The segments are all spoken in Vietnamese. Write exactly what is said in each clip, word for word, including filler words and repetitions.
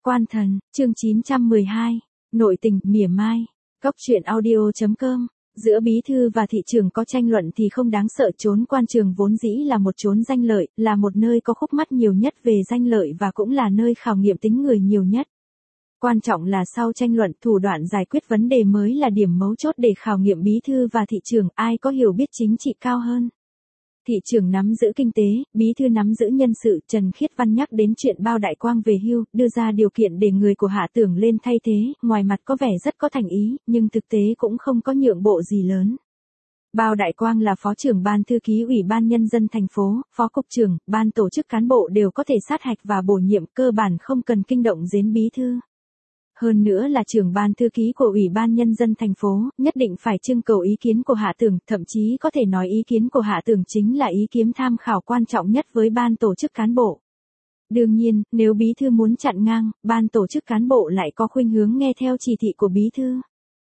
Quan thần, chương chín trăm mười hai, nội tình, mỉa mai. Cóc truyện audio chấm com. Giữa bí thư và thị trường có tranh luận thì không đáng sợ, chốn quan trường vốn dĩ là một chốn danh lợi, là một nơi có khúc mắc nhiều nhất về danh lợi và cũng là nơi khảo nghiệm tính người nhiều nhất. Quan trọng là sau tranh luận, thủ đoạn giải quyết vấn đề mới là điểm mấu chốt để khảo nghiệm bí thư và thị trường, ai có hiểu biết chính trị cao hơn. Thị trường nắm giữ kinh tế, bí thư nắm giữ nhân sự. Trần Khiết Văn nhắc đến chuyện Bao Đại Quang về hưu, đưa ra điều kiện để người của Hạ Tưởng lên thay thế, ngoài mặt có vẻ rất có thành ý, nhưng thực tế cũng không có nhượng bộ gì lớn. Bao Đại Quang là phó trưởng ban thư ký Ủy ban Nhân dân thành phố, phó cục trưởng, ban tổ chức cán bộ đều có thể sát hạch và bổ nhiệm, cơ bản không cần kinh động đến bí thư. Hơn nữa là trưởng ban thư ký của Ủy ban Nhân dân thành phố, nhất định phải trưng cầu ý kiến của Hạ Tưởng, thậm chí có thể nói ý kiến của Hạ Tưởng chính là ý kiến tham khảo quan trọng nhất với ban tổ chức cán bộ. Đương nhiên, nếu bí thư muốn chặn ngang, ban tổ chức cán bộ lại có khuynh hướng nghe theo chỉ thị của bí thư.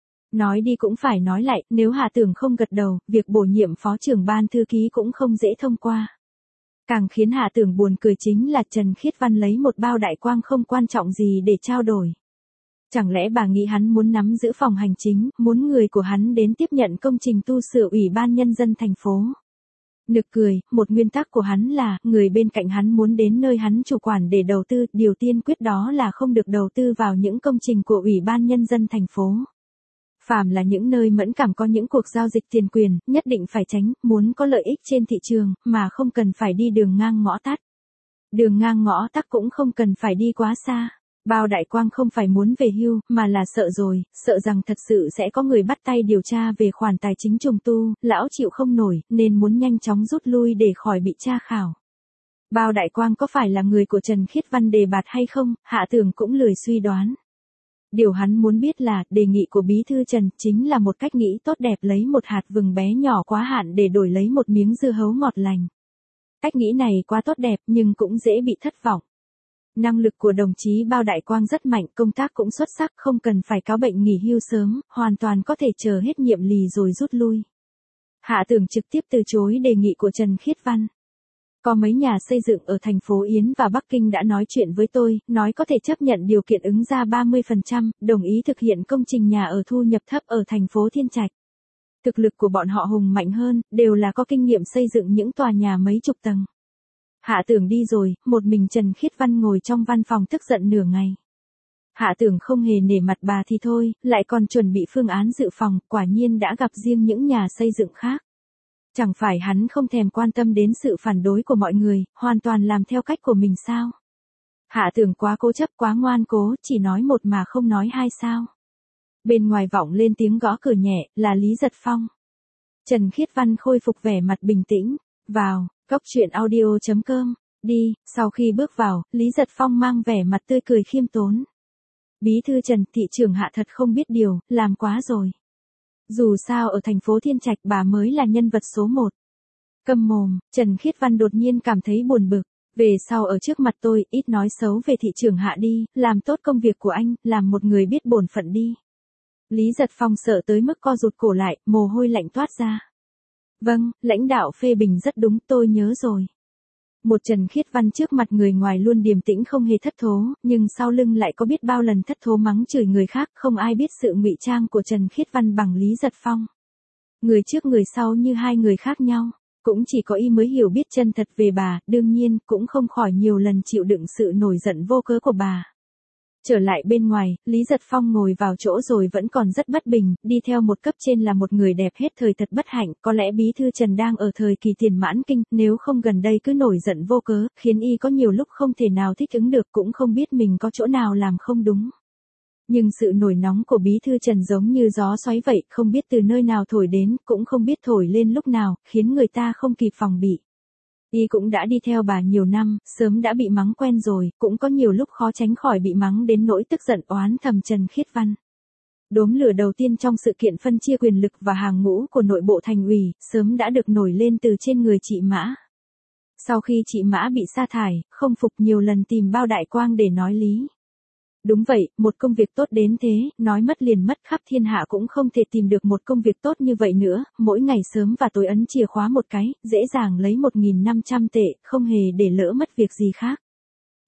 Nói đi cũng phải nói lại, nếu Hạ Tưởng không gật đầu, việc bổ nhiệm phó trưởng ban thư ký cũng không dễ thông qua. Càng khiến Hạ Tưởng buồn cười chính là Trần Khiết Văn lấy một Bao Đại Quang không quan trọng gì để trao đổi. Chẳng lẽ bà nghĩ hắn muốn nắm giữ phòng hành chính, muốn người của hắn đến tiếp nhận công trình tu sửa Ủy ban Nhân dân thành phố? Nực cười, một nguyên tắc của hắn là, người bên cạnh hắn muốn đến nơi hắn chủ quản để đầu tư, điều tiên quyết đó là không được đầu tư vào những công trình của Ủy ban Nhân dân thành phố. Phàm là những nơi mẫn cảm có những cuộc giao dịch tiền quyền, nhất định phải tránh, muốn có lợi ích trên thị trường, mà không cần phải đi đường ngang ngõ tắt. Đường ngang ngõ tắt cũng không cần phải đi quá xa. Bao Đại Quang không phải muốn về hưu, mà là sợ rồi, sợ rằng thật sự sẽ có người bắt tay điều tra về khoản tài chính trùng tu, lão chịu không nổi, nên muốn nhanh chóng rút lui để khỏi bị tra khảo. Bao Đại Quang có phải là người của Trần Khiết Văn đề bạt hay không, Hạ Tưởng cũng lười suy đoán. Điều hắn muốn biết là, đề nghị của bí thư Trần chính là một cách nghĩ tốt đẹp, lấy một hạt vừng bé nhỏ quá hạn để đổi lấy một miếng dưa hấu ngọt lành. Cách nghĩ này quá tốt đẹp nhưng cũng dễ bị thất vọng. Năng lực của đồng chí Bao Đại Quang rất mạnh, công tác cũng xuất sắc, không cần phải cáo bệnh nghỉ hưu sớm, hoàn toàn có thể chờ hết nhiệm lì rồi rút lui. Hạ Tưởng trực tiếp từ chối đề nghị của Trần Khiết Văn. Có mấy nhà xây dựng ở thành phố Yến và Bắc Kinh đã nói chuyện với tôi, nói có thể chấp nhận điều kiện ứng ra ba mươi phần trăm, đồng ý thực hiện công trình nhà ở thu nhập thấp ở thành phố Thiên Trạch. Thực lực của bọn họ hùng mạnh hơn, đều là có kinh nghiệm xây dựng những tòa nhà mấy chục tầng. Hạ Tưởng đi rồi, một mình Trần Khiết Văn ngồi trong văn phòng tức giận nửa ngày. Hạ Tưởng không hề nể mặt bà thì thôi, lại còn chuẩn bị phương án dự phòng, quả nhiên đã gặp riêng những nhà xây dựng khác. Chẳng phải hắn không thèm quan tâm đến sự phản đối của mọi người, hoàn toàn làm theo cách của mình sao? Hạ Tưởng quá cố chấp, quá ngoan cố, chỉ nói một mà không nói hai sao? Bên ngoài vọng lên tiếng gõ cửa nhẹ, là Lý Giật Phong. Trần Khiết Văn khôi phục vẻ mặt bình tĩnh, vào. Cóc truyện audio chấm com, đi. Sau khi bước vào, Lý Giật Phong mang vẻ mặt tươi cười khiêm tốn. Bí thư Trần, thị trưởng Hạ thật không biết điều, làm quá rồi. Dù sao ở thành phố Thiên Trạch bà mới là nhân vật số một. Câm mồm, Trần Khiết Văn đột nhiên cảm thấy buồn bực. Về sau ở trước mặt tôi, ít nói xấu về thị trưởng Hạ đi, làm tốt công việc của anh, làm một người biết bổn phận đi. Lý Giật Phong sợ tới mức co rụt cổ lại, mồ hôi lạnh toát ra. Vâng, lãnh đạo phê bình rất đúng, tôi nhớ rồi. Một Trần Khiết Văn trước mặt người ngoài luôn điềm tĩnh không hề thất thố, nhưng sau lưng lại có biết bao lần thất thố mắng chửi người khác, không ai biết sự ngụy trang của Trần Khiết Văn bằng Lý Giật Phong. Người trước người sau như hai người khác nhau, cũng chỉ có y mới hiểu biết chân thật về bà, đương nhiên cũng không khỏi nhiều lần chịu đựng sự nổi giận vô cớ của bà. Trở lại bên ngoài, Lý Giật Phong ngồi vào chỗ rồi vẫn còn rất bất bình, đi theo một cấp trên là một người đẹp hết thời thật bất hạnh, có lẽ bí thư Trần đang ở thời kỳ tiền mãn kinh, nếu không gần đây cứ nổi giận vô cớ, khiến y có nhiều lúc không thể nào thích ứng được, cũng không biết mình có chỗ nào làm không đúng. Nhưng sự nổi nóng của bí thư Trần giống như gió xoáy vậy, không biết từ nơi nào thổi đến, cũng không biết thổi lên lúc nào, khiến người ta không kịp phòng bị. Y cũng đã đi theo bà nhiều năm, sớm đã bị mắng quen rồi, cũng có nhiều lúc khó tránh khỏi bị mắng đến nỗi tức giận oán thầm Trần Khiết Văn. Đốm lửa đầu tiên trong sự kiện phân chia quyền lực và hàng ngũ của nội bộ thành ủy, sớm đã được nổi lên từ trên người chị Mã. Sau khi chị Mã bị sa thải, không phục nhiều lần tìm Bao Đại Quang để nói lý. Đúng vậy, một công việc tốt đến thế, nói mất liền mất, khắp thiên hạ cũng không thể tìm được một công việc tốt như vậy nữa, mỗi ngày sớm và tối ấn chìa khóa một cái, dễ dàng lấy một nghìn năm trăm tệ, không hề để lỡ mất việc gì khác.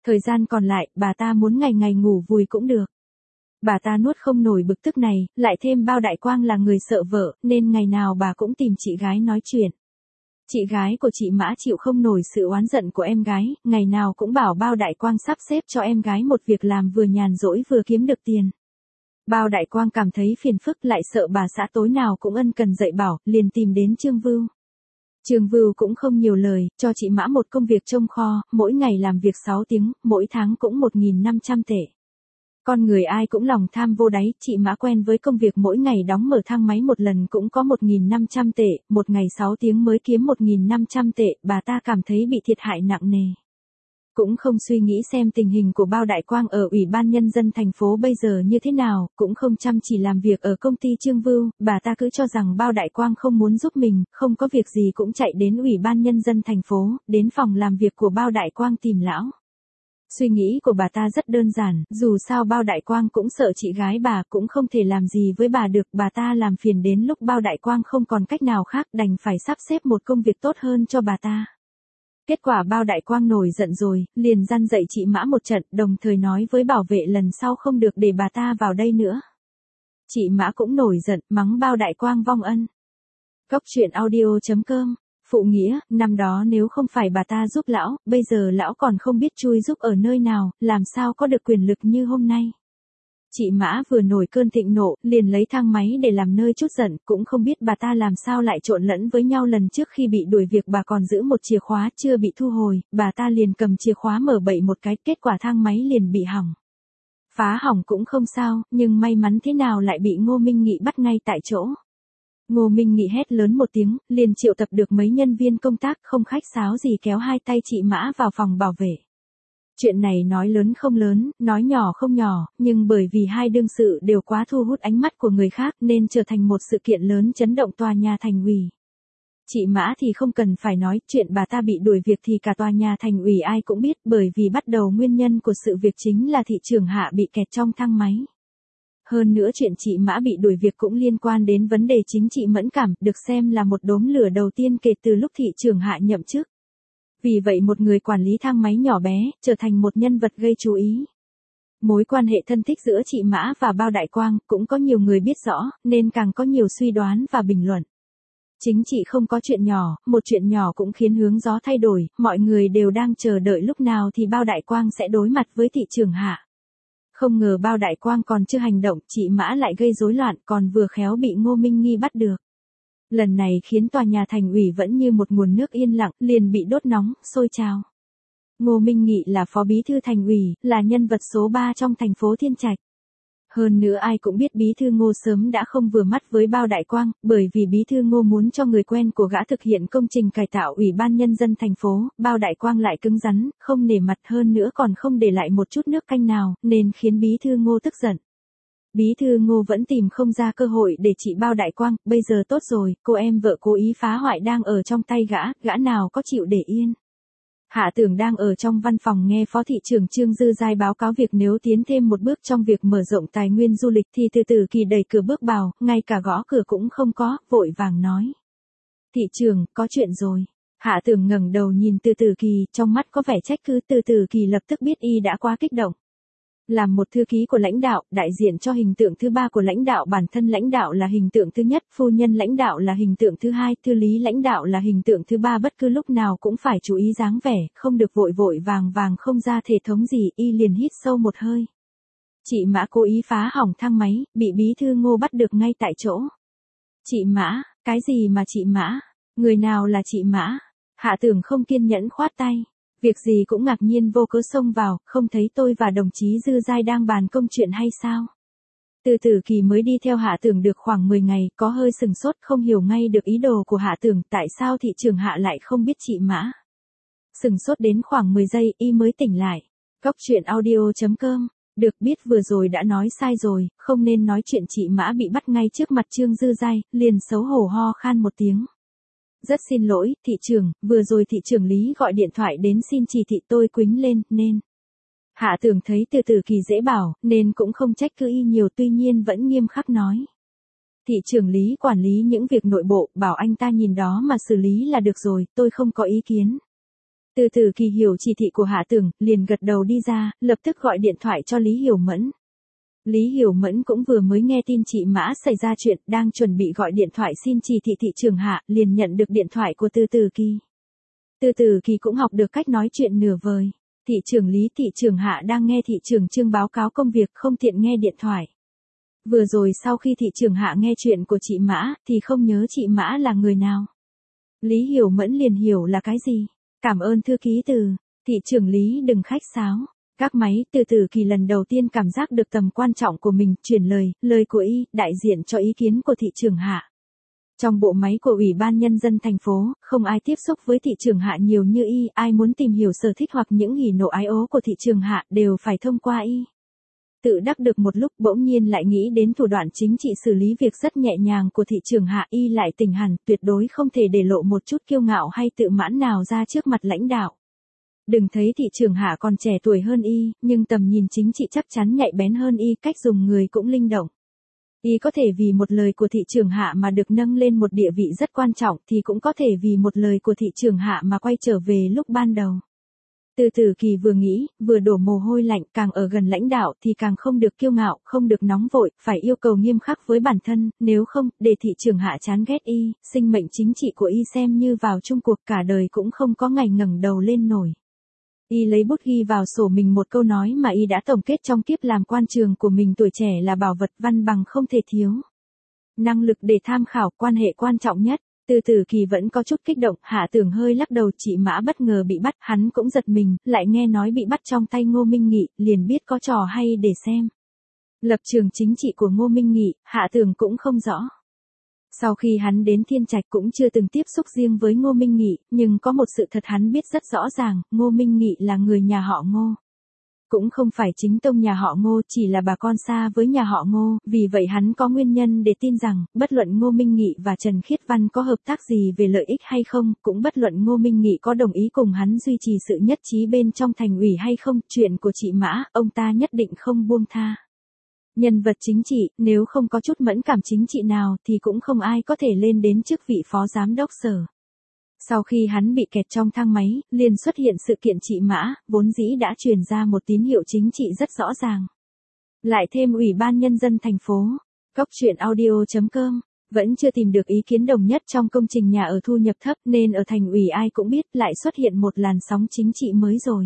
Thời gian còn lại, bà ta muốn ngày ngày ngủ vùi cũng được. Bà ta nuốt không nổi bực tức này, lại thêm Bao Đại Quang là người sợ vợ, nên ngày nào bà cũng tìm chị gái nói chuyện. Chị gái của chị Mã chịu không nổi sự oán giận của em gái, ngày nào cũng bảo Bao Đại Quang sắp xếp cho em gái một việc làm vừa nhàn rỗi vừa kiếm được tiền. Bao Đại Quang cảm thấy phiền phức, lại sợ bà xã tối nào cũng ân cần dạy bảo, liền tìm đến Trương Vưu. Trương Vưu cũng không nhiều lời, cho chị Mã một công việc trông kho, mỗi ngày làm việc sáu tiếng, mỗi tháng cũng một nghìn năm trăm tệ. Con người ai cũng lòng tham vô đáy, chị Mã quen với công việc mỗi ngày đóng mở thang máy một lần cũng có một nghìn năm trăm tệ, một ngày sáu tiếng mới kiếm một nghìn năm trăm tệ, bà ta cảm thấy bị thiệt hại nặng nề. Cũng không suy nghĩ xem tình hình của Bao Đại Quang ở Ủy ban Nhân dân thành phố bây giờ như thế nào, cũng không chăm chỉ làm việc ở công ty Trương Vưu, bà ta cứ cho rằng Bao Đại Quang không muốn giúp mình, không có việc gì cũng chạy đến Ủy ban Nhân dân thành phố, đến phòng làm việc của Bao Đại Quang tìm lão. Suy nghĩ của bà ta rất đơn giản, dù sao Bao Đại Quang cũng sợ chị gái bà, cũng không thể làm gì với bà được, bà ta làm phiền đến lúc Bao Đại Quang không còn cách nào khác, đành phải sắp xếp một công việc tốt hơn cho bà ta. Kết quả Bao Đại Quang nổi giận rồi, liền răn dạy chị Mã một trận, đồng thời nói với bảo vệ lần sau không được để bà ta vào đây nữa. Chị Mã cũng nổi giận, mắng Bao Đại Quang vong ân. Cốc truyện audio chấm com. Phụ nghĩa, năm đó nếu không phải bà ta giúp lão, bây giờ lão còn không biết chui giúp ở nơi nào, làm sao có được quyền lực như hôm nay. Chị Mã vừa nổi cơn thịnh nộ, liền lấy thang máy để làm nơi trút giận, cũng không biết bà ta làm sao lại trộn lẫn với nhau, lần trước khi bị đuổi việc bà còn giữ một chìa khóa chưa bị thu hồi, bà ta liền cầm chìa khóa mở bậy một cái, kết quả thang máy liền bị hỏng. Phá hỏng cũng không sao, nhưng may mắn thế nào lại bị Ngô Minh Nghị bắt ngay tại chỗ. Ngô Minh Nghị hét lớn một tiếng, liền triệu tập được mấy nhân viên công tác, không khách sáo gì kéo hai tay chị Mã vào phòng bảo vệ. Chuyện này nói lớn không lớn, nói nhỏ không nhỏ, nhưng bởi vì hai đương sự đều quá thu hút ánh mắt của người khác nên trở thành một sự kiện lớn chấn động tòa nhà thành ủy. Chị Mã thì không cần phải nói, chuyện bà ta bị đuổi việc thì cả tòa nhà thành ủy ai cũng biết, bởi vì bắt đầu nguyên nhân của sự việc chính là thị trưởng Hạ bị kẹt trong thang máy. Hơn nữa chuyện chị Mã bị đuổi việc cũng liên quan đến vấn đề chính trị mẫn cảm, được xem là một đốm lửa đầu tiên kể từ lúc thị trưởng Hạ nhậm chức. Vì vậy một người quản lý thang máy nhỏ bé, trở thành một nhân vật gây chú ý. Mối quan hệ thân thích giữa chị Mã và Bao Đại Quang cũng có nhiều người biết rõ, nên càng có nhiều suy đoán và bình luận. Chính trị không có chuyện nhỏ, một chuyện nhỏ cũng khiến hướng gió thay đổi, mọi người đều đang chờ đợi lúc nào thì Bao Đại Quang sẽ đối mặt với thị trưởng Hạ. Không ngờ Bao Đại Quang còn chưa hành động, chị Mã lại gây rối loạn, còn vừa khéo bị Ngô Minh Nghi bắt được. Lần này khiến tòa nhà thành ủy vẫn như một nguồn nước yên lặng, liền bị đốt nóng, sôi trào. Ngô Minh Nghị là phó bí thư thành ủy, là nhân vật số ba trong thành phố Thiên Trạch. Hơn nữa ai cũng biết bí thư Ngô sớm đã không vừa mắt với Bao Đại Quang, bởi vì bí thư Ngô muốn cho người quen của gã thực hiện công trình cải tạo Ủy ban Nhân dân thành phố, Bao Đại Quang lại cứng rắn, không nể mặt, hơn nữa còn không để lại một chút nước canh nào, nên khiến bí thư Ngô tức giận. Bí thư Ngô vẫn tìm không ra cơ hội để trị Bao Đại Quang, bây giờ tốt rồi, cô em vợ cố ý phá hoại đang ở trong tay gã, gã nào có chịu để yên. Hạ Tưởng đang ở trong văn phòng nghe Phó thị trưởng Trương Dư Giai báo cáo việc nếu tiến thêm một bước trong việc mở rộng tài nguyên du lịch thì Từ Từ Kỳ đẩy cửa bước vào, ngay cả gõ cửa cũng không có, vội vàng nói. Thị trưởng, có chuyện rồi. Hạ Tưởng ngẩng đầu nhìn Từ Từ Kỳ, trong mắt có vẻ trách cứ. Từ Từ Kỳ lập tức biết y đã quá kích động. Làm một thư ký của lãnh đạo, đại diện cho hình tượng thứ ba của lãnh đạo, bản thân lãnh đạo là hình tượng thứ nhất, phu nhân lãnh đạo là hình tượng thứ hai, thư lý lãnh đạo là hình tượng thứ ba, bất cứ lúc nào cũng phải chú ý dáng vẻ, không được vội vội vàng vàng không ra thể thống gì, y liền hít sâu một hơi. Chị Mã cố ý phá hỏng thang máy, bị bí thư Ngô bắt được ngay tại chỗ. Chị Mã, cái gì mà chị Mã? Người nào là chị Mã? Hạ Tưởng không kiên nhẫn khoát tay. Việc gì cũng ngạc nhiên vô cớ xông vào, không thấy tôi và đồng chí Dư Giai đang bàn công chuyện hay sao? Từ Từ Kỳ mới đi theo Hạ Tưởng được khoảng mười ngày, có hơi sừng sốt, không hiểu ngay được ý đồ của Hạ Tưởng, tại sao thị trưởng Hạ lại không biết chị Mã. Sừng sốt đến khoảng mười giây, y mới tỉnh lại. Cốc truyện audio chấm com. Được biết vừa rồi đã nói sai rồi, không nên nói chuyện chị Mã bị bắt ngay trước mặt Trương Dư Giai, liền xấu hổ ho khan một tiếng. Rất xin lỗi, thị trưởng, vừa rồi thị trưởng Lý gọi điện thoại đến xin chỉ thị tôi quýnh lên, nên. Hạ Tưởng thấy Từ Từ Kỳ dễ bảo, nên cũng không trách cứ y nhiều, tuy nhiên vẫn nghiêm khắc nói. Thị trưởng Lý quản lý những việc nội bộ, bảo anh ta nhìn đó mà xử lý là được rồi, tôi không có ý kiến. Từ Từ Kỳ hiểu chỉ thị của Hạ Tường, liền gật đầu đi ra, lập tức gọi điện thoại cho Lý Hiểu Mẫn. Lý Hiểu Mẫn cũng vừa mới nghe tin chị Mã xảy ra chuyện, đang chuẩn bị gọi điện thoại xin chỉ thị thị trưởng Hạ, liền nhận được điện thoại của Từ Từ Kỳ. Từ Từ Kỳ cũng học được cách nói chuyện nửa vời. Thị trưởng Lý, thị trưởng Hạ đang nghe thị trưởng Trương báo cáo công việc, không tiện nghe điện thoại. Vừa rồi sau khi thị trưởng Hạ nghe chuyện của chị Mã, thì không nhớ chị Mã là người nào. Lý Hiểu Mẫn liền hiểu là cái gì. Cảm ơn thư ký Từ. Thị trưởng Lý đừng khách sáo. Các máy, Từ Từ Kỳ lần đầu tiên cảm giác được tầm quan trọng của mình, chuyển lời, lời của y, đại diện cho ý kiến của thị trưởng Hạ. Trong bộ máy của Ủy ban Nhân dân thành phố, không ai tiếp xúc với thị trưởng Hạ nhiều như y, ai muốn tìm hiểu sở thích hoặc những hỉ nộ ái ố của thị trưởng Hạ đều phải thông qua y. Tự đắc được một lúc bỗng nhiên lại nghĩ đến thủ đoạn chính trị xử lý việc rất nhẹ nhàng của thị trưởng Hạ, y lại tỉnh hẳn, tuyệt đối không thể để lộ một chút kiêu ngạo hay tự mãn nào ra trước mặt lãnh đạo. Đừng thấy thị trưởng Hạ còn trẻ tuổi hơn y, nhưng tầm nhìn chính trị chắc chắn nhạy bén hơn y, cách dùng người cũng linh động. Y có thể vì một lời của thị trưởng Hạ mà được nâng lên một địa vị rất quan trọng, thì cũng có thể vì một lời của thị trưởng Hạ mà quay trở về lúc ban đầu. Từ Từ Kỳ vừa nghĩ, vừa đổ mồ hôi lạnh, càng ở gần lãnh đạo thì càng không được kiêu ngạo, không được nóng vội, phải yêu cầu nghiêm khắc với bản thân, nếu không, để thị trưởng Hạ chán ghét y, sinh mệnh chính trị của y xem như vào chung cuộc cả đời cũng không có ngày ngẩng đầu lên nổi. Y lấy bút ghi vào sổ mình một câu nói mà y đã tổng kết trong kiếp làm quan trường của mình: tuổi trẻ là bảo vật, văn bằng không thể thiếu. Năng lực để tham khảo, quan hệ quan trọng nhất. Từ Từ Kỳ vẫn có chút kích động, Hạ Tường hơi lắc đầu, chị Mã bất ngờ bị bắt, hắn cũng giật mình, lại nghe nói bị bắt trong tay Ngô Minh Nghị, liền biết có trò hay để xem. Lập trường chính trị của Ngô Minh Nghị, Hạ Tường cũng không rõ. Sau khi hắn đến Thiên Trạch cũng chưa từng tiếp xúc riêng với Ngô Minh Nghị, nhưng có một sự thật hắn biết rất rõ ràng, Ngô Minh Nghị là người nhà họ Ngô. Cũng không phải chính tông nhà họ Ngô, chỉ là bà con xa với nhà họ Ngô, vì vậy hắn có nguyên nhân để tin rằng, bất luận Ngô Minh Nghị và Trần Khiết Văn có hợp tác gì về lợi ích hay không, cũng bất luận Ngô Minh Nghị có đồng ý cùng hắn duy trì sự nhất trí bên trong thành ủy hay không, chuyện của chị Mã, ông ta nhất định không buông tha. Nhân vật chính trị, nếu không có chút mẫn cảm chính trị nào thì cũng không ai có thể lên đến chức vị phó giám đốc sở. Sau khi hắn bị kẹt trong thang máy, liền xuất hiện sự kiện chị Mã, vốn dĩ đã truyền ra một tín hiệu chính trị rất rõ ràng. Lại thêm Ủy ban Nhân dân thành phố, Cóc Truyện Audio chấm com, vẫn chưa tìm được ý kiến đồng nhất trong công trình nhà ở thu nhập thấp, nên ở thành ủy ai cũng biết lại xuất hiện một làn sóng chính trị mới rồi.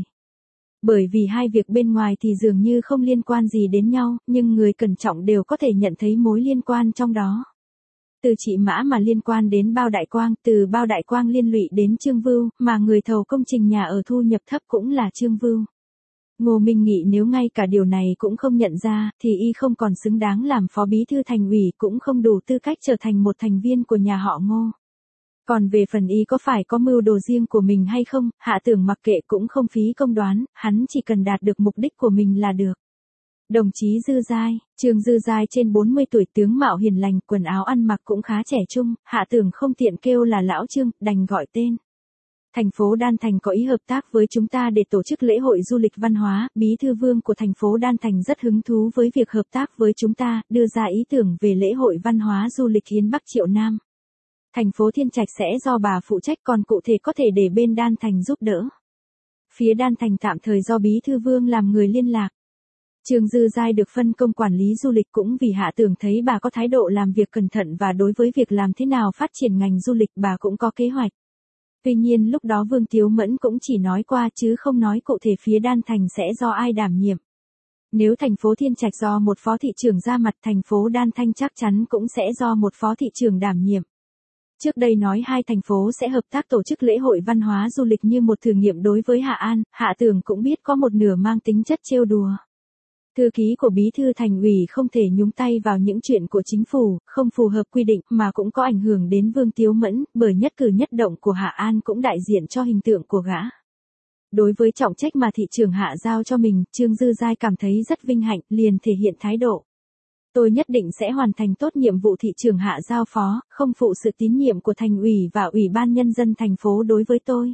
Bởi vì hai việc bên ngoài thì dường như không liên quan gì đến nhau, nhưng người cẩn trọng đều có thể nhận thấy mối liên quan trong đó. Từ chị Mã mà liên quan đến Bao Đại Quang, từ Bao Đại Quang liên lụy đến Trương Vưu, mà người thầu công trình nhà ở thu nhập thấp cũng là Trương Vưu. Ngô Minh Nghị nếu ngay cả điều này cũng không nhận ra, thì y không còn xứng đáng làm phó bí thư thành ủy, cũng không đủ tư cách trở thành một thành viên của nhà họ Ngô. Còn về phần y có phải có mưu đồ riêng của mình hay không, Hạ Tường mặc kệ cũng không phí công đoán, hắn chỉ cần đạt được mục đích của mình là được. Đồng chí Dư Giai, Trương Dư Giai trên bốn mươi tuổi, tướng mạo hiền lành, quần áo ăn mặc cũng khá trẻ trung, Hạ Tường không tiện kêu là lão Trương, đành gọi tên. Thành phố Đan Thành có ý hợp tác với chúng ta để tổ chức lễ hội du lịch văn hóa, Bí thư Vương của thành phố Đan Thành rất hứng thú với việc hợp tác với chúng ta, đưa ra ý tưởng về lễ hội văn hóa du lịch Hiến Bắc Triệu Nam. Thành phố Thiên Trạch sẽ do bà phụ trách, còn cụ thể có thể để bên Đan Thành giúp đỡ. Phía Đan Thành tạm thời do Bí thư Vương làm người liên lạc. Trương Dư Giai được phân công quản lý du lịch cũng vì Hạ Tường thấy bà có thái độ làm việc cẩn thận và đối với việc làm thế nào phát triển ngành du lịch bà cũng có kế hoạch. Tuy nhiên lúc đó Vương Tiếu Mẫn cũng chỉ nói qua chứ không nói cụ thể phía Đan Thành sẽ do ai đảm nhiệm. Nếu thành phố Thiên Trạch do một phó thị trưởng ra mặt, thành phố Đan Thanh chắc chắn cũng sẽ do một phó thị trưởng đảm nhiệm. Trước đây nói hai thành phố sẽ hợp tác tổ chức lễ hội văn hóa du lịch như một thử nghiệm đối với Hạ An, Hạ Tường cũng biết có một nửa mang tính chất trêu đùa. Thư ký của Bí thư thành ủy không thể nhúng tay vào những chuyện của chính phủ, không phù hợp quy định mà cũng có ảnh hưởng đến Vương Tiếu Mẫn, bởi nhất cử nhất động của Hạ An cũng đại diện cho hình tượng của gã. Đối với trọng trách mà thị trưởng Hạ giao cho mình, Trương Dư Giai cảm thấy rất vinh hạnh, liền thể hiện thái độ. Tôi nhất định sẽ hoàn thành tốt nhiệm vụ thị trưởng Hạ giao phó, không phụ sự tín nhiệm của thành ủy và Ủy ban Nhân dân thành phố đối với tôi.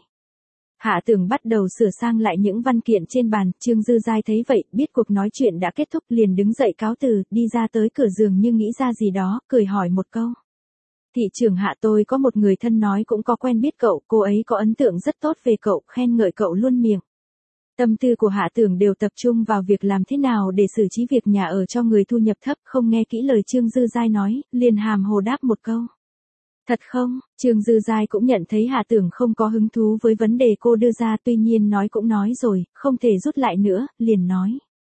Hạ Tường bắt đầu sửa sang lại những văn kiện trên bàn, Trương Dư Giai thấy vậy, biết cuộc nói chuyện đã kết thúc liền đứng dậy cáo từ, đi ra tới cửa giường như nghĩ ra gì đó, cười hỏi một câu. Thị trưởng Hạ, tôi có một người thân nói cũng có quen biết cậu, cô ấy có ấn tượng rất tốt về cậu, khen ngợi cậu luôn miệng. Tâm tư của Hạ Tưởng đều tập trung vào việc làm thế nào để xử trí việc nhà ở cho người thu nhập thấp, không nghe kỹ lời Trương Dư Giai nói, liền hàm hồ đáp một câu. Thật không? Trương Dư Giai cũng nhận thấy Hạ Tưởng không có hứng thú với vấn đề cô đưa ra, tuy nhiên nói cũng nói rồi, không thể rút lại nữa, liền nói.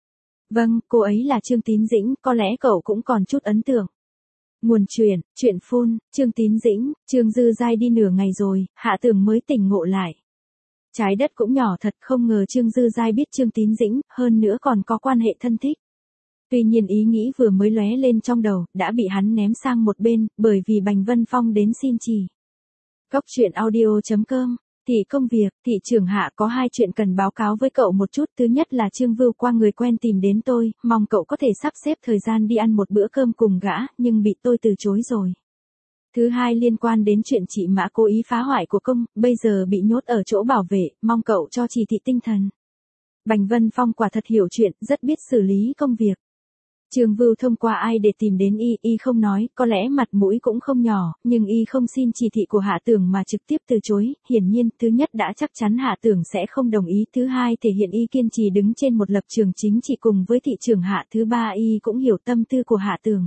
Vâng, cô ấy là Trương Tín Dĩnh, có lẽ cậu cũng còn chút ấn tượng. Nguồn chuyện, chuyện phun, Trương Tín Dĩnh, Trương Dư Giai đi nửa ngày rồi, Hạ Tưởng mới tỉnh ngộ lại. Trái đất cũng nhỏ thật, không ngờ Trương Dư Giai biết Trương Tín Dĩnh, hơn nữa còn có quan hệ thân thích. Tuy nhiên ý nghĩ vừa mới lóe lên trong đầu, đã bị hắn ném sang một bên, bởi vì Bành Vân Phong đến xin chỉ. Cốc truyện audio chấm com. Thị công việc, thị trưởng Hạ, có hai chuyện cần báo cáo với cậu một chút. Thứ nhất là Trương Vưu qua người quen tìm đến tôi, mong cậu có thể sắp xếp thời gian đi ăn một bữa cơm cùng gã, nhưng bị tôi từ chối rồi. Thứ hai liên quan đến chuyện chị Mã cố ý phá hoại của công, bây giờ bị nhốt ở chỗ bảo vệ, mong cậu cho chỉ thị tinh thần. Bành Vân Phong quả thật hiểu chuyện, rất biết xử lý công việc. Trương Vưu thông qua ai để tìm đến y, y không nói, có lẽ mặt mũi cũng không nhỏ, nhưng y không xin chỉ thị của Hạ Tưởng mà trực tiếp từ chối, hiển nhiên, thứ nhất đã chắc chắn Hạ Tưởng sẽ không đồng ý, thứ hai thể hiện y kiên trì đứng trên một lập trường chính trị cùng với thị trưởng Hạ, thứ ba y cũng hiểu tâm tư của Hạ Tưởng.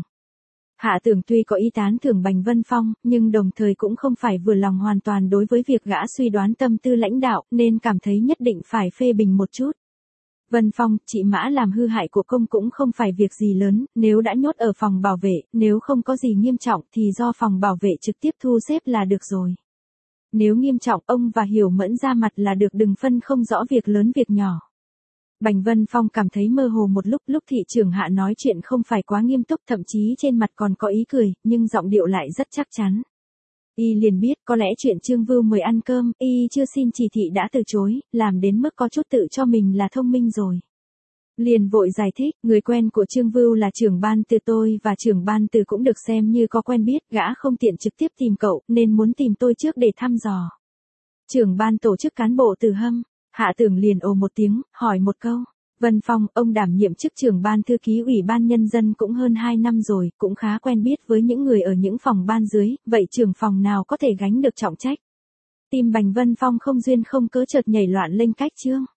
Hạ Tưởng tuy có ý tán thưởng Bành Vân Phong, nhưng đồng thời cũng không phải vừa lòng hoàn toàn đối với việc gã suy đoán tâm tư lãnh đạo, nên cảm thấy nhất định phải phê bình một chút. Vân Phong, chị Mã làm hư hại của công cũng không phải việc gì lớn, nếu đã nhốt ở phòng bảo vệ, nếu không có gì nghiêm trọng thì do phòng bảo vệ trực tiếp thu xếp là được rồi. Nếu nghiêm trọng, ông và Hiểu Mẫn ra mặt là được, đừng phân không rõ việc lớn việc nhỏ. Bành Vân Phong cảm thấy mơ hồ một lúc, lúc thị trưởng Hạ nói chuyện không phải quá nghiêm túc, thậm chí trên mặt còn có ý cười, nhưng giọng điệu lại rất chắc chắn. Y liền biết có lẽ chuyện Trương Vưu mời ăn cơm, y chưa xin chỉ thị đã từ chối, làm đến mức có chút tự cho mình là thông minh rồi. Liền vội giải thích, người quen của Trương Vưu là trưởng ban từ tôi và trưởng ban từ cũng được xem như có quen biết, gã không tiện trực tiếp tìm cậu, nên muốn tìm tôi trước để thăm dò. Trưởng ban tổ chức cán bộ Từ Hâm, Hạ Tưởng liền ồ một tiếng, hỏi một câu. Vân Phong, ông đảm nhiệm chức trưởng ban thư ký Ủy ban Nhân dân cũng hơn hai năm rồi, cũng khá quen biết với những người ở những phòng ban dưới, vậy trưởng phòng nào có thể gánh được trọng trách? Tim Bành Vân Phong không duyên không cớ chợt nhảy loạn lên cách chương.